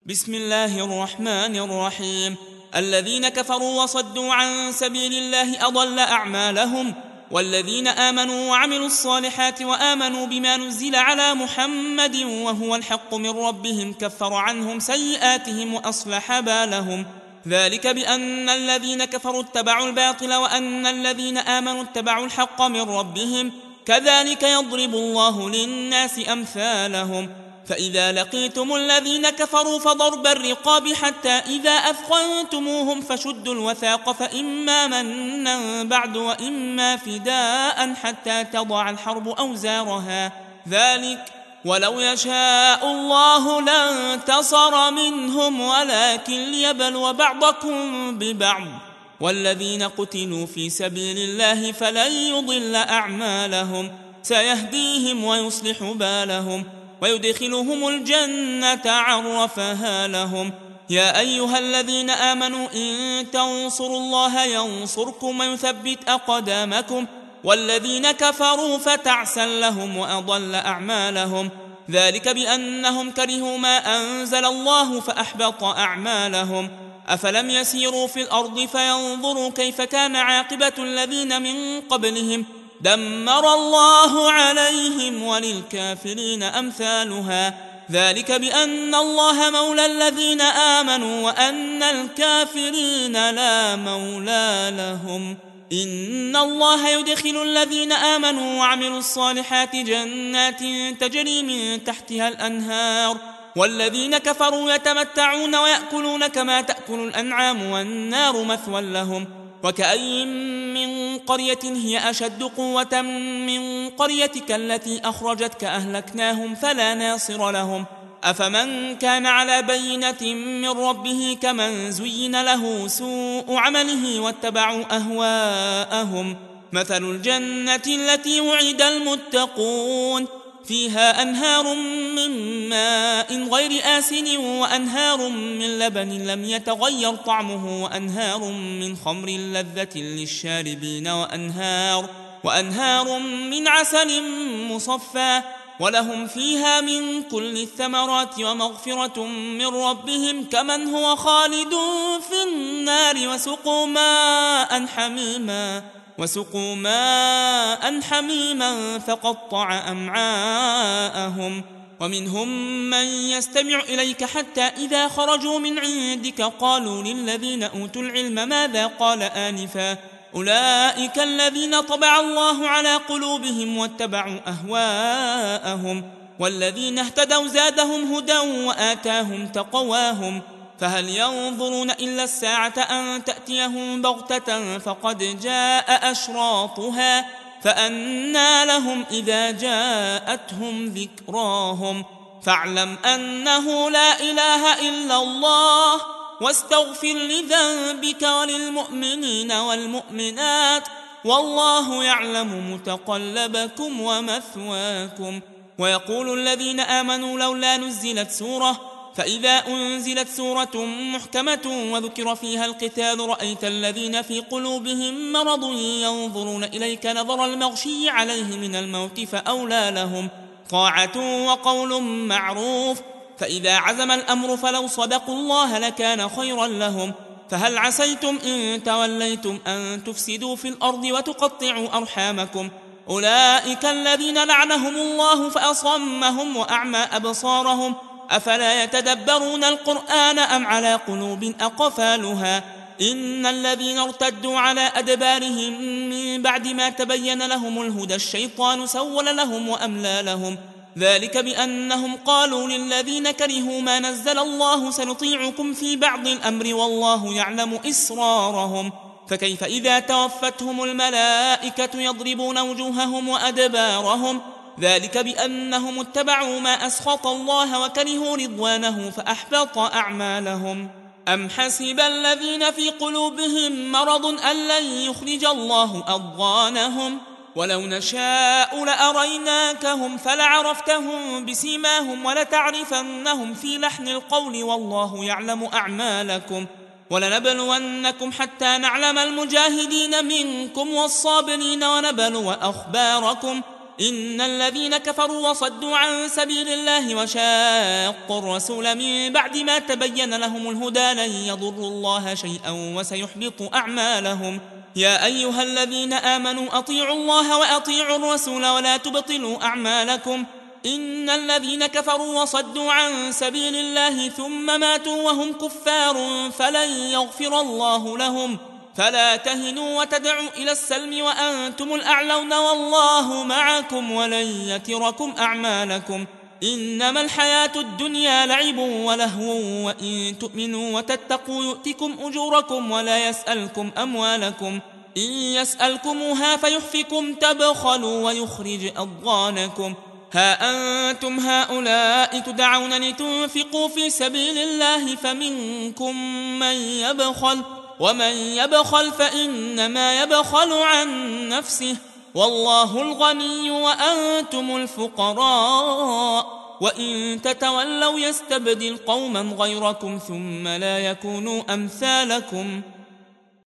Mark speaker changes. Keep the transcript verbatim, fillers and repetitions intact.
Speaker 1: بسم الله الرحمن الرحيم. الذين كفروا وصدوا عن سبيل الله أضل أعمالهم، والذين آمنوا وعملوا الصالحات وآمنوا بما نزل على محمد وهو الحق من ربهم كفر عنهم سيئاتهم وأصلح بالهم. ذلك بأن الذين كفروا اتبعوا الباطل وأن الذين آمنوا اتبعوا الحق من ربهم، كذلك يضرب الله للناس أمثالهم. فإذا لقيتم الذين كفروا فضرب الرقاب حتى إذا أثخنتموهم فشدوا الوثاق، فإما منا بعد وإما فداء حتى تضع الحرب أوزارها، ذلك ولو يشاء الله لانتصر منهم ولكن ليبلو بعضكم ببعض. والذين قتلوا في سبيل الله فلن يضل أعمالهم، سيهديهم ويصلح بالهم ويدخلهم الجنة عرفها لهم. يا أيها الذين آمنوا إن تنصروا الله ينصركم ويثبت أقدامكم. والذين كفروا فتعسا لهم وأضل أعمالهم، ذلك بأنهم كرهوا ما أنزل الله فأحبط أعمالهم. أفلم يسيروا في الأرض فينظروا كيف كان عاقبة الذين من قبلهم، دمر الله عليهم وللكافرين أمثالها، ذلك بأن الله مولى الذين آمنوا وأن الكافرين لا مولى لهم. إن الله يدخل الذين آمنوا وعملوا الصالحات جنات تجري من تحتها الأنهار، والذين كفروا يتمتعون ويأكلون كما تأكل الأنعام والنار مثوى لهم. وكأي من قرية هي أشد قوة من قريتك التي أخرجتك أهلكناهم فلا ناصر لهم. أفمن كان على بينة من ربه كمن زين له سوء عمله واتبعوا أهواءهم. مثل الجنة التي وعد المتقون فيها أنهار من ماء غير آسن وأنهار من لبن لم يتغير طعمه وأنهار من خمر لذة للشاربين وأنهار, وأنهار من عسل مصفى ولهم فيها من كل الثمرات ومغفرة من ربهم كمن هو خالد في النار وسقوا ماء حميما وسقوا ماء حميما فقطع أمعاءهم. ومنهم من يستمع إليك حتى إذا خرجوا من عندك قالوا للذين أوتوا العلم ماذا قال آنفا، أولئك الذين طبع الله على قلوبهم واتبعوا أهواءهم. والذين اهتدوا زادهم هدى وآتاهم تقواهم. فهل ينظرون إلا الساعة أن تأتيهم بغتة فقد جاء أشراطها فأنى لهم إذا جاءتهم ذكراهم. فاعلم أنه لا إله إلا الله واستغفر لذنبك وللمؤمنين والمؤمنات والله يعلم متقلبكم ومثواكم. ويقول الذين آمنوا لولا نزلت سورة، فإذا أنزلت سورة محكمة وذكر فيها القتال رأيت الذين في قلوبهم مرض ينظرون إليك نظر المغشي عليه من الموت فأولى لهم طاعة وقول معروف. فإذا عزم الأمر فلو صدقوا الله لكان خيرا لهم. فهل عسيتم إن توليتم أن تفسدوا في الأرض وتقطعوا أرحامكم، أولئك الذين لعنهم الله فأصمهم وأعمى أبصارهم أفلا يتدبرون القرآن أم على قلوب أقفالها. إن الذين ارتدوا على أدبارهم من بعد ما تبين لهم الهدى الشيطان سول لهم وأملى لهم، ذلك بأنهم قالوا للذين كرهوا ما نزل الله سنطيعكم في بعض الأمر والله يعلم إسرارهم. فكيف إذا توفتهم الملائكة يضربون وجوههم وأدبارهم، ذلك بأنهم اتبعوا ما أسخط الله وكرهوا رضوانه فأحبط أعمالهم. أم حسب الذين في قلوبهم مرض أن لن يخرج الله أضغانهم، ولو نشاء لأريناكهم فلعرفتهم بسيماهم ولتعرفنهم في لحن القول والله يعلم أعمالكم. ولنبلونكم حتى نعلم المجاهدين منكم والصابرين ونبلو أخباركم إن الذين كفروا وصدوا عن سبيل الله وشاقوا الرسول من بعد ما تبين لهم الهدى لن يضروا الله شيئا وسيحبط أعمالهم. يا أيها الذين آمنوا أطيعوا الله وأطيعوا الرسول ولا تبطلوا أعمالكم. إن الذين كفروا وصدوا عن سبيل الله ثم ماتوا وهم كفار فلن يغفر الله لهم. فلا تهنوا وتدعوا إلى السلم وأنتم الأعلون والله معكم ولن يتركم أعمالكم. إنما الحياة الدنيا لعب ولهو وإن تؤمنوا وتتقوا يؤتكم أجوركم ولا يسألكم أموالكم. إن يسألكموها فيحفكم تبخلوا ويخرج أضغانكم. ها أنتم هؤلاء تدعون لتنفقوا في سبيل الله فمنكم من يبخل ومن يبخل فإنما يبخل عن نفسه والله الغني وأنتم الفقراء وإن تتولوا يستبدل قوما غيركم ثم لا يكونوا أمثالكم.